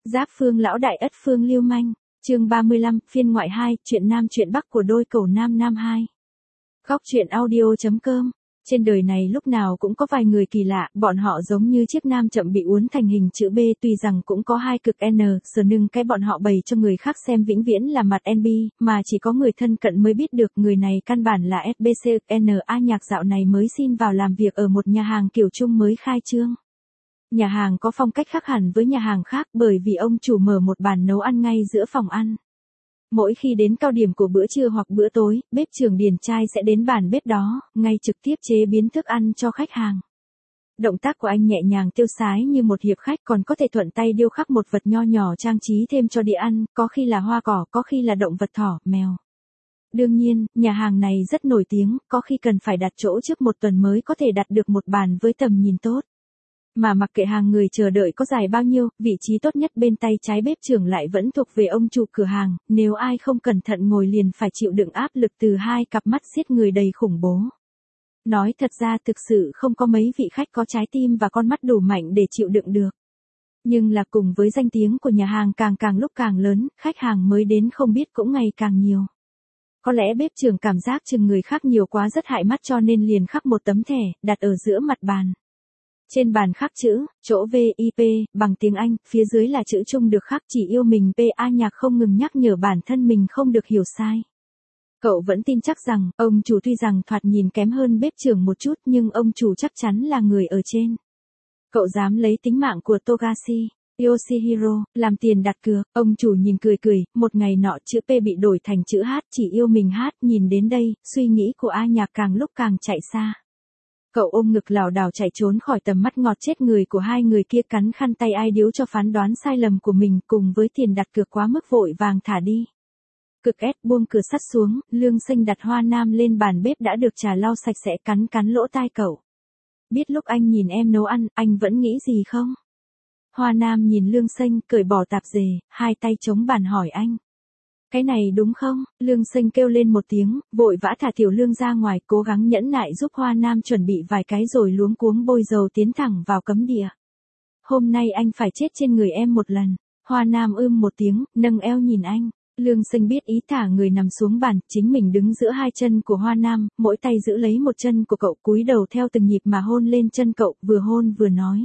Giáp Phương lão đại ất phương lưu manh, chương 35, phiên ngoại 2, chuyện nam chuyện bắc của đôi cẩu nam nam 2. Góc truyện audio.com. Trên đời này lúc nào cũng có vài người kỳ lạ, bọn họ giống như chiếc nam chậm bị uốn thành hình chữ B, tuy rằng cũng có hai cực N, sờ nâng cái bọn họ bày cho người khác xem vĩnh viễn là mặt NB, mà chỉ có người thân cận mới biết được người này căn bản là SBCNA. Nhạc dạo này mới xin vào làm việc ở một nhà hàng kiểu Trung mới khai trương. Nhà hàng có phong cách khác hẳn với nhà hàng khác bởi vì ông chủ mở một bàn nấu ăn ngay giữa phòng ăn. Mỗi khi đến cao điểm của bữa trưa hoặc bữa tối, bếp trưởng điển trai sẽ đến bàn bếp đó, ngay trực tiếp chế biến thức ăn cho khách hàng. Động tác của anh nhẹ nhàng tiêu sái như một hiệp khách, còn có thể thuận tay điêu khắc một vật nho nhỏ trang trí thêm cho đĩa ăn, có khi là hoa cỏ, có khi là động vật thỏ, mèo. Đương nhiên, nhà hàng này rất nổi tiếng, có khi cần phải đặt chỗ trước một tuần mới có thể đặt được một bàn với tầm nhìn tốt. Mà mặc kệ hàng người chờ đợi có dài bao nhiêu, vị trí tốt nhất bên tay trái bếp trưởng lại vẫn thuộc về ông chủ cửa hàng, nếu ai không cẩn thận ngồi liền phải chịu đựng áp lực từ hai cặp mắt giết người đầy khủng bố. Nói thật ra thực sự không có mấy vị khách có trái tim và con mắt đủ mạnh để chịu đựng được. Nhưng là cùng với danh tiếng của nhà hàng càng lúc càng lớn, khách hàng mới đến không biết cũng ngày càng nhiều. Có lẽ bếp trưởng cảm giác chừng người khác nhiều quá rất hại mắt cho nên liền khắc một tấm thẻ, đặt ở giữa mặt bàn. Trên bàn khắc chữ, chỗ VIP, bằng tiếng Anh, phía dưới là chữ Trung được khắc chỉ yêu mình PA. Nhạc không ngừng nhắc nhở bản thân mình không được hiểu sai. Cậu vẫn tin chắc rằng, ông chủ tuy rằng thoạt nhìn kém hơn bếp trưởng một chút nhưng ông chủ chắc chắn là người ở trên. Cậu dám lấy tính mạng của Togashi Yoshihiro làm tiền đặt cược. Ông chủ nhìn cười, một ngày nọ chữ P bị đổi thành chữ H, chỉ yêu mình H. Nhìn đến đây, suy nghĩ của A Nhạc càng lúc càng chạy xa. Cậu ôm ngực lảo đảo chạy trốn khỏi tầm mắt ngọt chết người của hai người kia, cắn khăn tay ai điếu cho phán đoán sai lầm của mình, cùng với tiền đặt cược quá mức vội vàng thả đi. Cực S buông cửa sắt xuống, Lương Sinh đặt Hoa Nam lên bàn bếp đã được trà lau sạch sẽ, cắn lỗ tai cậu. Biết lúc anh nhìn em nấu ăn, anh vẫn nghĩ gì không? Hoa Nam nhìn Lương Sinh, cởi bỏ tạp dề, hai tay chống bàn hỏi anh. Cái này đúng không? Lương Sinh kêu lên một tiếng, vội vã thả Tiểu Lương ra ngoài, cố gắng nhẫn nại giúp Hoa Nam chuẩn bị vài cái rồi luống cuống bôi dầu tiến thẳng vào cấm địa. Hôm nay anh phải chết trên người em một lần. Hoa Nam một tiếng, nâng eo nhìn anh. Lương Sinh biết ý, thả người nằm xuống bàn, chính mình đứng giữa hai chân của Hoa Nam, mỗi tay giữ lấy một chân của cậu, cúi đầu theo từng nhịp mà hôn lên chân cậu, vừa hôn vừa nói.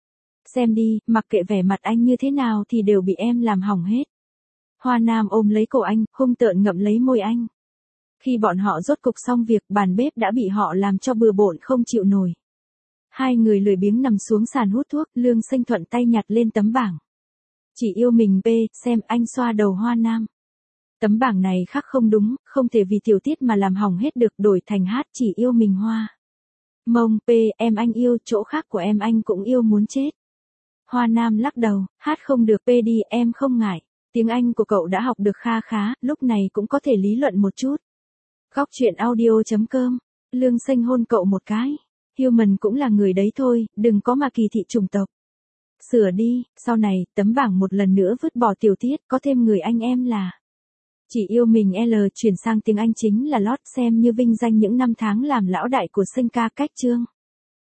Xem đi, mặc kệ vẻ mặt anh như thế nào thì đều bị em làm hỏng hết. Hoa Nam ôm lấy cổ anh, hung tợn ngậm lấy môi anh. Khi bọn họ rốt cục xong việc, bàn bếp đã bị họ làm cho bừa bộn không chịu nổi. Hai người lười biếng nằm xuống sàn hút thuốc, Lương Sinh thuận tay nhặt lên tấm bảng. Chỉ yêu mình P, xem. Anh xoa đầu Hoa Nam. Tấm bảng này khác không đúng, không thể vì tiểu tiết mà làm hỏng hết được, đổi thành H, chỉ yêu mình Hoa. Mông P, em anh yêu, chỗ khác của em anh cũng yêu muốn chết. Hoa Nam lắc đầu, hát không được P đi, em không ngại. Tiếng Anh của cậu đã học được kha khá, lúc này cũng có thể lý luận một chút. Góc truyện audio.com. Lương Sinh hôn cậu một cái. Human cũng là người đấy thôi, đừng có mà kỳ thị chủng tộc. Sửa đi, sau này, tấm bảng một lần nữa vứt bỏ tiểu tiết, có thêm người anh em là. Chỉ yêu mình L, chuyển sang tiếng Anh chính là Lót, xem như vinh danh những năm tháng làm lão đại của Sinh ca. Cách chương.